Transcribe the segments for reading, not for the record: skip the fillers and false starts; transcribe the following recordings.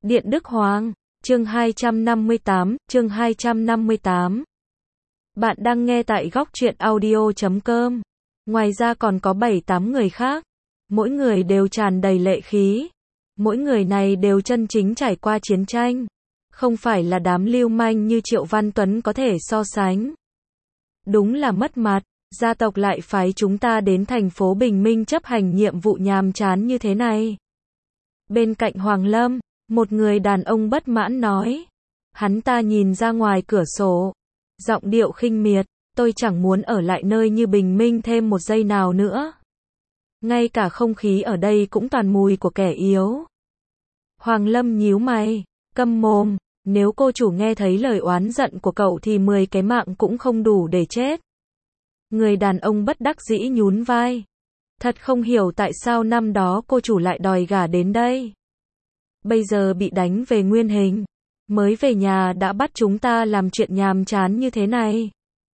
Điện Đức Hoàng, chương 258. Bạn đang nghe tại góc truyện audio.com. Ngoài ra còn có 7-8 người khác. Mỗi người đều tràn đầy lệ khí. Mỗi người này đều chân chính trải qua chiến tranh. Không phải là đám lưu manh như Triệu Văn Tuấn có thể so sánh. Đúng là mất mặt, gia tộc lại phái chúng ta đến thành phố Bình Minh chấp hành nhiệm vụ nhàm chán như thế này. Bên cạnh Hoàng Lâm, một người đàn ông bất mãn nói. Hắn ta nhìn ra ngoài cửa sổ. Giọng điệu khinh miệt, tôi chẳng muốn ở lại nơi như Bình Minh thêm một giây nào nữa. Ngay cả không khí ở đây cũng toàn mùi của kẻ yếu. Hoàng Lâm nhíu mày, câm mồm, nếu cô chủ nghe thấy lời oán giận của cậu thì 10 cái mạng cũng không đủ để chết. Người đàn ông bất đắc dĩ nhún vai. Thật không hiểu tại sao năm đó cô chủ lại đòi gả đến đây. Bây giờ bị đánh về nguyên hình. Mới về nhà đã bắt chúng ta làm chuyện nhàm chán như thế này.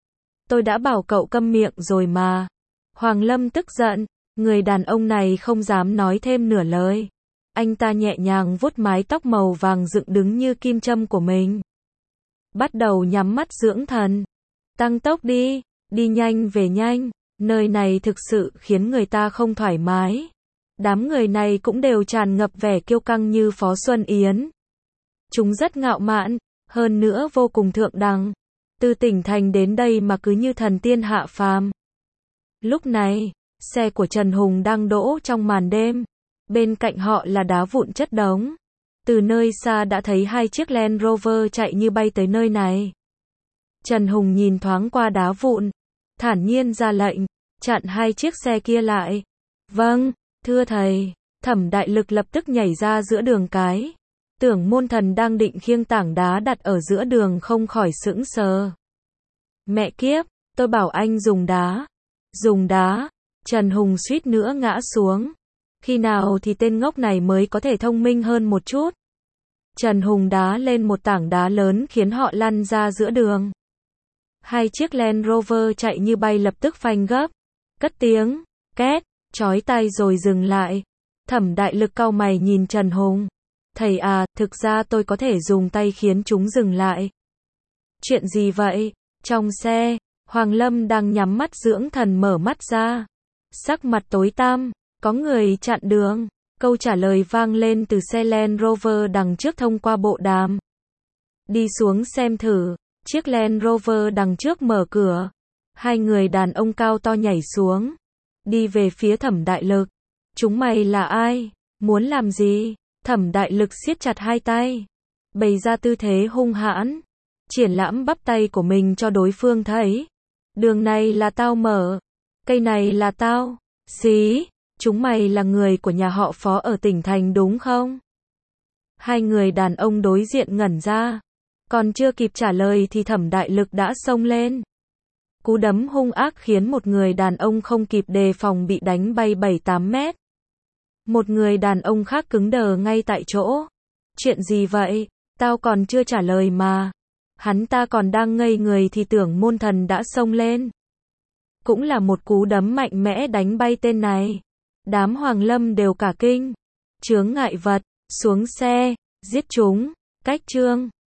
Tôi đã bảo cậu câm miệng rồi mà. Hoàng Lâm tức giận. Người đàn ông này không dám nói thêm nửa lời. Anh ta nhẹ nhàng vuốt mái tóc màu vàng dựng đứng như kim châm của mình. Bắt đầu nhắm mắt dưỡng thần. Tăng tốc đi, đi nhanh về nhanh. Nơi này thực sự khiến người ta không thoải mái. Đám người này cũng đều tràn ngập vẻ kiêu căng như Phó Xuân Yến. Chúng rất ngạo mạn, hơn nữa vô cùng thượng đẳng. Từ tỉnh thành đến đây mà cứ như thần tiên hạ phàm. Lúc này, xe của Trần Hùng đang đỗ trong màn đêm. Bên cạnh họ là đá vụn chất đống. Từ nơi xa đã thấy 2 chiếc Land Rover chạy như bay tới nơi này. Trần Hùng nhìn thoáng qua đá vụn, thản nhiên ra lệnh, chặn 2 chiếc xe kia lại. Vâng, thưa thầy. Thẩm Đại Lực lập tức nhảy ra giữa đường cái. Tưởng Môn Thần đang định khiêng tảng đá đặt ở giữa đường không khỏi sững sờ. Mẹ kiếp, tôi bảo anh dùng đá. Dùng đá. Trần Hùng suýt nữa ngã xuống. Khi nào thì tên ngốc này mới có thể thông minh hơn một chút. Trần Hùng đá lên một tảng đá lớn khiến họ lăn ra giữa đường. 2 chiếc Land Rover chạy như bay lập tức phanh gấp. Cất tiếng, két, chói tai rồi dừng lại. Thẩm Đại Lực cau mày nhìn Trần Hùng. Thầy à, thực ra tôi có thể dùng tay khiến chúng dừng lại. Chuyện gì vậy? Trong xe, Hoàng Lâm đang nhắm mắt dưỡng thần mở mắt ra. Sắc mặt tối tăm, có người chặn đường. Câu trả lời vang lên từ xe Land Rover đằng trước thông qua bộ đàm. Đi xuống xem thử. Chiếc Land Rover đằng trước mở cửa. 2 người đàn ông cao to nhảy xuống. Đi về phía Thẩm Đại Lực. Chúng mày là ai? Muốn làm gì? Thẩm Đại Lực siết chặt 2 tay. Bày ra tư thế hung hãn. Triển lãm bắp tay của mình cho đối phương thấy. Đường này là tao mở. Cây này là tao. Xí. Chúng mày là người của nhà họ Phó ở tỉnh thành đúng không? 2 người đàn ông đối diện ngẩn ra. Còn chưa kịp trả lời thì Thẩm Đại Lực đã xông lên. Cú đấm hung ác khiến một người đàn ông không kịp đề phòng bị đánh bay 7-8 mét. Một người đàn ông khác cứng đờ ngay tại chỗ. Chuyện gì vậy? Tao còn chưa trả lời mà. Hắn ta còn đang ngây người thì Tưởng Môn Thần đã xông lên. Cũng là một cú đấm mạnh mẽ đánh bay tên này. Đám Hoàng Lâm đều cả kinh. Chướng ngại vật, xuống xe, giết chúng. Cách chương